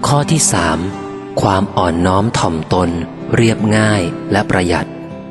ข้อที่3ความอ่อนน้อมถ่อมตนเรียบง่ายและประหยัด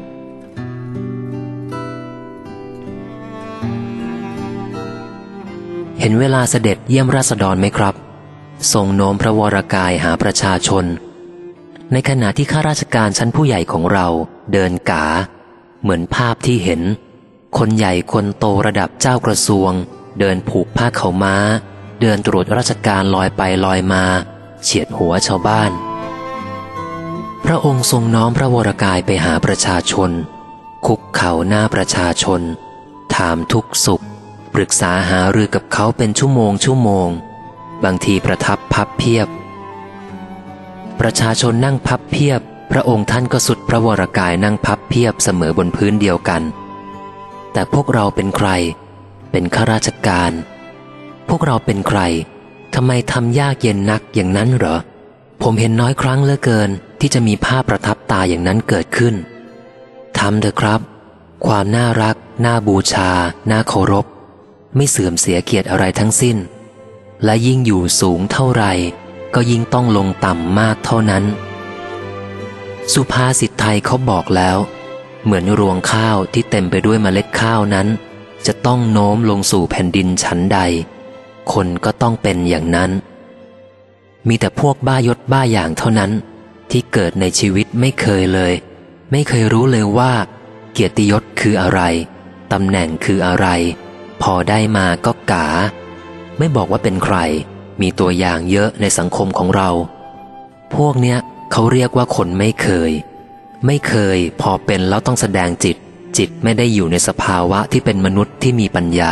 เห็นเวลาเสด็จเยี่ยมราษฎรไหมครับทรงโน้มพระวรกายหาประชาชนในขณะที่ข้าราชการชั้นผู้ใหญ่ของเราเดินกาเหมือนภาพที่เห็นคนใหญ่คนโตระดับเจ้ากระทรวงเดินผูกผ้าขาวม้าเดินตรวจราชการลอยไปลอยมาเฉียดหัวชาวบ้านพระองค์ทรงน้อมพระวรกายไปหาประชาชนคุกเข่าหน้าประชาชนถามทุกสุขปรึกษาหารือกับเขาเป็นชั่วโมงบางทีประทับพับเพียบประชาชนนั่งพับเพียบพระองค์ท่านก็สุดพระวรกายนั่งพับเพียบเสมอบนพื้นเดียวกันแต่พวกเราเป็นใครเป็นข้าราชการพวกเราเป็นใครทำไมทำยากเย็นนักอย่างนั้นเหรอผมเห็นน้อยครั้งเหลือเกินที่จะมีภาพประทับตาอย่างนั้นเกิดขึ้นทำเถอะครับความน่ารักน่าบูชาน่าเคารพไม่เสื่อมเสียเกียรติอะไรทั้งสิ้นและยิ่งอยู่สูงเท่าไรก็ยิ่งต้องลงต่ำมากเท่านั้นสุภาษิตไทยเขาบอกแล้วเหมือนรวงข้าวที่เต็มไปด้วยเมล็ดข้าวนั้นจะต้องโน้มลงสู่แผ่นดินชั้นใดคนก็ต้องเป็นอย่างนั้นมีแต่พวกบ้ายศบ้าอย่างเท่านั้นที่เกิดในชีวิตไม่เคยรู้เลยว่าเกียรติยศคืออะไรตำแหน่งคืออะไรพอได้มาก็กาไม่บอกว่าเป็นใครมีตัวอย่างเยอะในสังคมของเราพวกเนี้ยเขาเรียกว่าคนไม่เคยพอเป็นแล้วต้องแสดงจิตไม่ได้อยู่ในสภาวะที่เป็นมนุษย์ที่มีปัญญา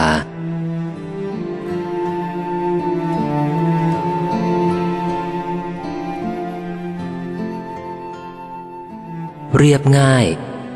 เรียบง่าย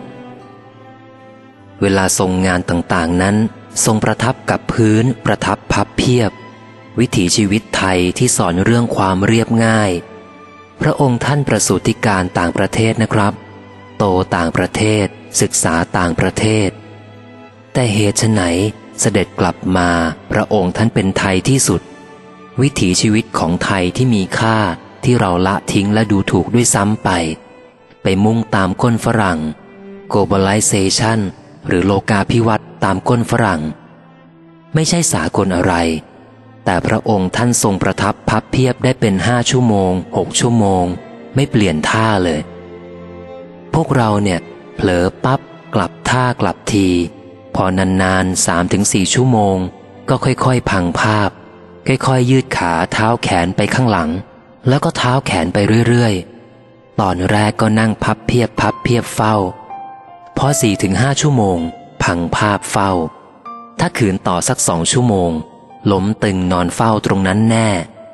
เวลาทรงงานต่างๆนั้นทรงประทับกับพื้นประทับพับเพียบวิถีชีวิตไทยที่สอนเรื่องความเรียบง่ายพระองค์ท่านประสูติการต่างประเทศนะครับโตต่างประเทศศึกษาต่างประเทศแต่เหตุไฉนเสด็จกลับมาพระองค์ท่านเป็นไทยที่สุดวิถีชีวิตของไทยที่มีค่าที่เราละทิ้งและดูถูกด้วยซ้ำไปมุ่งตามก้นฝรั่ง globalization หรือโลกาภิวัตน์ตามก้นฝรั่งไม่ใช่สากลอะไรแต่พระองค์ท่านทรงประทับพับเพียบได้เป็น5 ชั่วโมง 6 ชั่วโมงไม่เปลี่ยนท่าเลยพวกเราเนี่ยเผลอปั๊บกลับท่ากลับทีพอนานๆ 3-4 ชั่วโมงก็ค่อยๆพังภาพค่อยๆยืดขาเท้าแขนไปข้างหลังแล้วก็เท้าแขนไปเรื่อยๆตอนแรกก็นั่งพับเพียบเฝ้าพอ 4-5 ชั่วโมงพังภาพเฝ้าถ้าขืนต่อสัก2 ชั่วโมงล้มตึงนอนเฝ้าตรงนั้นแน่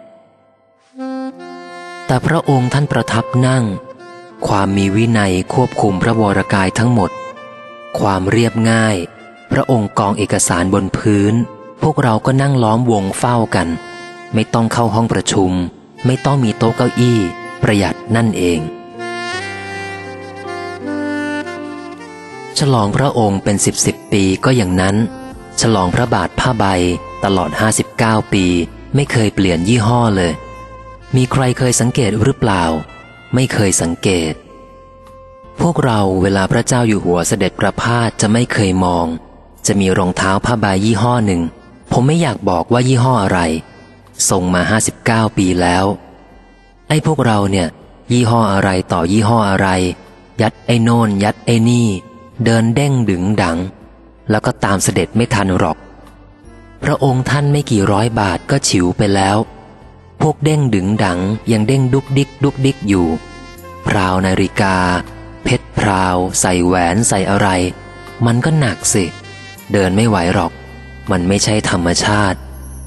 แต่พระองค์ท่านประทับนั่งความมีวินัยควบคุมพระวรกายทั้งหมดความเรียบง่ายพระองค์กองเอกสารบนพื้นพวกเราก็นั่งล้อมวงเฝ้ากันไม่ต้องเข้าห้องประชุมไม่ต้องมีโต๊ะเก้าอี้ประหยัดนั่นเองฉลองพระองค์เป็น10 ปีก็อย่างนั้นฉลองพระบาทผ้าใบตลอด59 ปีไม่เคยเปลี่ยนยี่ห้อเลยมีใครเคยสังเกตหรือเปล่าไม่เคยสังเกตพวกเราเวลาพระเจ้าอยู่หัวเสด็จประพาสจะไม่เคยมองจะมีรองเท้าผ้าใบยี่ห้อหนึ่งผมไม่อยากบอกว่ายี่ห้ออะไรส่งมา59 ปีแล้วไอ้พวกเราเนี่ยยี่ห้ออะไรต่อยี่ห้ออะไรยัดไอ้โน่นยัดไอ้นี่เดินเด้งดึงดังแล้วก็ตามเสด็จไม่ทันหรอกพระองค์ท่านไม่กี่ร้อยบาทก็ฉิวไปแล้วพวกเด้งดึงดังยังเด้งดุกดิกอยู่พราวนาฬิกาเพชรพราวใส่แหวนใส่อะไรมันก็หนักสิเดินไม่ไหวหรอกมันไม่ใช่ธรรมชาติ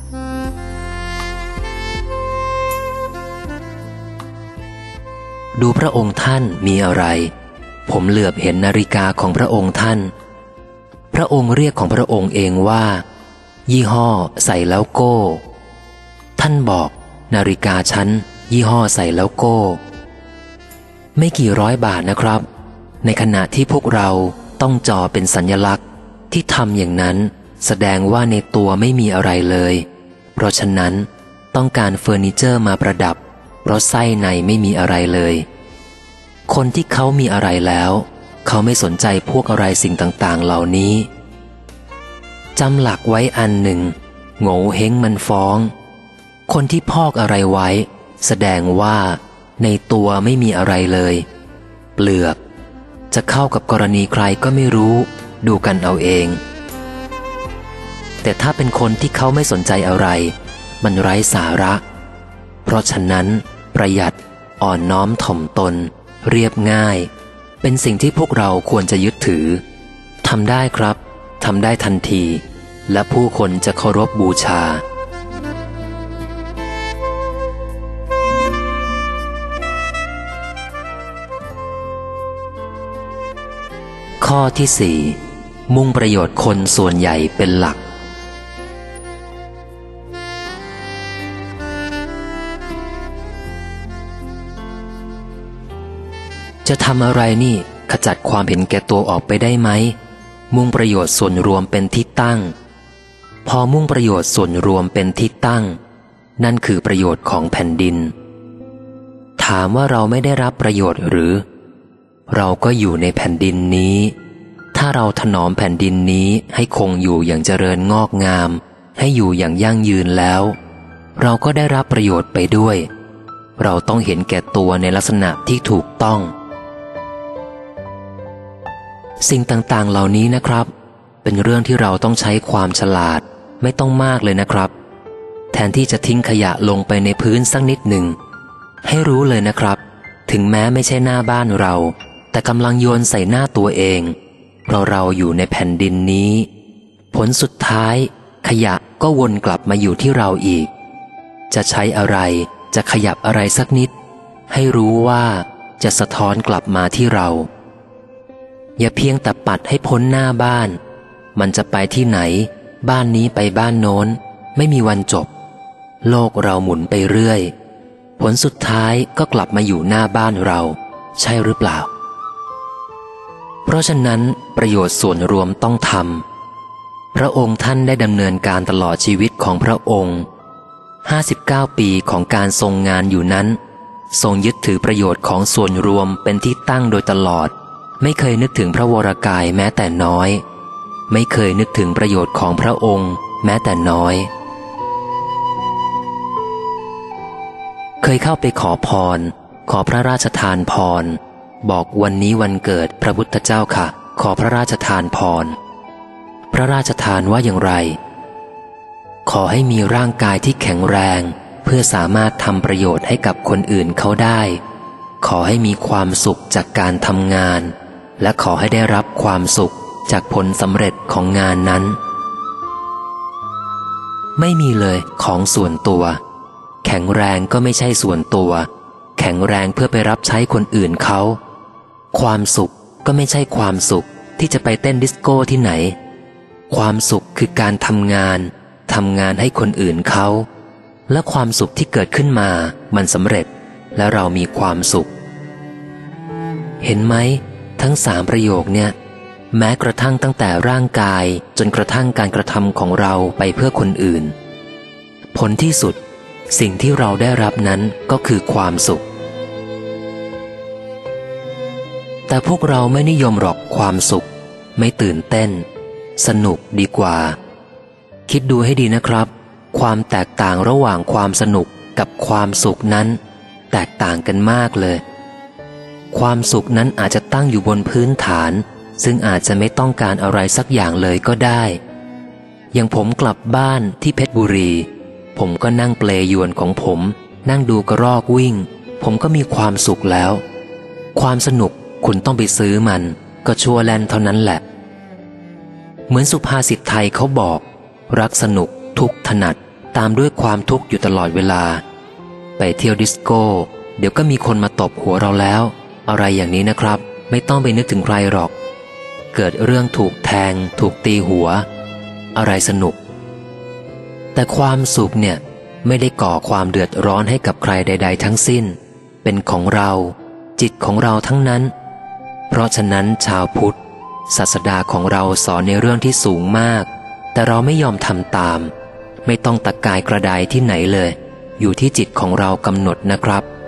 ดูพระองค์ท่านมีอะไรผมเหลือบเห็นนาฬิกาของพระองค์ท่านพระองค์เรียกของพระองค์เองว่ายี่ห้อใส่แล้วโก้ท่านบอกนาฬิกาฉันยี่ห้อใส่แล้วโก้ไม่กี่ร้อยบาทนะครับในขณะที่พวกเราต้องจ่อเป็นสัญลักษณ์ที่ทำอย่างนั้นแสดงว่าในตัวไม่มีอะไรเลยเพราะฉะนั้นต้องการเฟอร์นิเจอร์มาประดับเพราะไส้ในไม่มีอะไรเลยคนที่เขามีอะไรแล้วเขาไม่สนใจพวกอะไรสิ่งต่างๆเหล่านี้จำหลักไว้อันหนึ่งโง่เฮงมันฟ้องคนที่พอกอะไรไว้แสดงว่าในตัวไม่มีอะไรเลยเปลือกจะเข้ากับกรณีใครก็ไม่รู้ดูกันเอาเองแต่ถ้าเป็นคนที่เขาไม่สนใจอะไรมันไร้สาระเพราะฉะนั้นประหยัดอ่อนน้อมถ่อมตนเรียบง่ายเป็นสิ่งที่พวกเราควรจะยึดถือทำได้ครับทำได้ทันทีและผู้คนจะเคารพบูชาข้อที่ 4 มุ่งประโยชน์คนส่วนใหญ่เป็นหลักจะทำอะไรนี่ขจัดความเห็นแก่ตัวออกไปได้ไหมมุ่งประโยชน์ส่วนรวมเป็นที่ตั้งพอมุ่งประโยชน์ส่วนรวมเป็นที่ตั้งนั่นคือประโยชน์ของแผ่นดินถามว่าเราไม่ได้รับประโยชน์หรือเราก็อยู่ในแผ่นดินนี้ถ้าเราถนอมแผ่นดินนี้ให้คงอยู่อย่างเจริญงอกงามให้อยู่อย่างยั่งยืนแล้วเราก็ได้รับประโยชน์ไปด้วยเราต้องเห็นแก่ตัวในลักษณะที่ถูกต้องสิ่งต่างๆเหล่านี้นะครับเป็นเรื่องที่เราต้องใช้ความฉลาดไม่ต้องมากเลยนะครับแทนที่จะทิ้งขยะลงไปในพื้นสักนิดหนึ่งให้รู้เลยนะครับถึงแม้ไม่ใช่หน้าบ้านเราแต่กำลังโยนใส่หน้าตัวเองเพราะเราอยู่ในแผ่นดินนี้ผลสุดท้ายขยะก็วนกลับมาอยู่ที่เราอีกจะใช้อะไรจะขยับอะไรสักนิดให้รู้ว่าจะสะท้อนกลับมาที่เราอย่าเพียงแต่ปัดให้พ้นหน้าบ้านมันจะไปที่ไหนบ้านนี้ไปบ้านโน้นไม่มีวันจบโลกเราหมุนไปเรื่อยผลสุดท้ายก็กลับมาอยู่หน้าบ้านเราใช่หรือเปล่าเพราะฉะนั้นประโยชน์ส่วนรวมต้องทำพระองค์ท่านได้ดำเนินการตลอดชีวิตของพระองค์59 ปีของการทรงงานอยู่นั้นทรงยึดถือประโยชน์ของส่วนรวมเป็นที่ตั้งโดยตลอดไม่เคยนึกถึงพระวรกายแม้แต่น้อยไม่เคยนึกถึงประโยชน์ของพระองค์แม้แต่น้อยเคยเข้าไปขอพรขอพระราชทานพรบอกวันนี้วันเกิดพระพุทธเจ้าค่ะขอพระราชทานพรพระราชทานว่าอย่างไรขอให้มีร่างกายที่แข็งแรงเพื่อสามารถทำประโยชน์ให้กับคนอื่นเขาได้ขอให้มีความสุขจากการทำงานและขอให้ได้รับความสุขจากผลสำเร็จของงานนั้นไม่มีเลยของส่วนตัวแข็งแรงก็ไม่ใช่ส่วนตัวแข็งแรงเพื่อไปรับใช้คนอื่นเขาความสุขก็ไม่ใช่ความสุขที่จะไปเต้นดิสโก้ที่ไหนความสุขคือการทำงานให้คนอื่นเขาและความสุขที่เกิดขึ้นมามันสำเร็จและเรามีความสุขเห็นไหมทั้ง3 ประโยคเนี่ยแม้กระทั่งตั้งแต่ร่างกายจนกระทั่งการกระทำของเราไปเพื่อคนอื่นผลที่สุดสิ่งที่เราได้รับนั้นก็คือความสุขแต่พวกเราไม่นิยมหรอกความสุขไม่ตื่นเต้นสนุกดีกว่าคิดดูให้ดีนะครับความแตกต่างระหว่างความสนุกกับความสุขนั้นแตกต่างกันมากเลยความสุขนั้นอาจจะตั้งอยู่บนพื้นฐานซึ่งอาจจะไม่ต้องการอะไรสักอย่างเลยก็ได้อย่างผมกลับบ้านที่เพชรบุรีผมก็นั่งเปลยวนของผมนั่งดูกระรอกวิ่งผมก็มีความสุขแล้วความสนุกคุณต้องไปซื้อมันก็ชั่วแล่นเท่านั้นแหละเหมือนสุภาษิตไทยเขาบอกรักสนุกทุกข์ถนัดตามด้วยความทุกข์อยู่ตลอดเวลาไปเที่ยวดิสโก้เดี๋ยวก็มีคนมาตบหัวเราแล้วอะไรอย่างนี้นะครับไม่ต้องไปนึกถึงใครหรอกเกิดเรื่องถูกแทงถูกตีหัวอะไรสนุกแต่ความสุขเนี่ยไม่ได้ก่อความเดือดร้อนให้กับใครใดๆทั้งสิ้นเป็นของเราจิตของเราทั้งนั้นเพราะฉะนั้นชาวพุทธศาสดาของเราสอนในเรื่องที่สูงมากแต่เราไม่ยอมทำตามไม่ต้องตะกายกระไดที่ไหนเลยอยู่ที่จิตของเรากำหนดนะครับ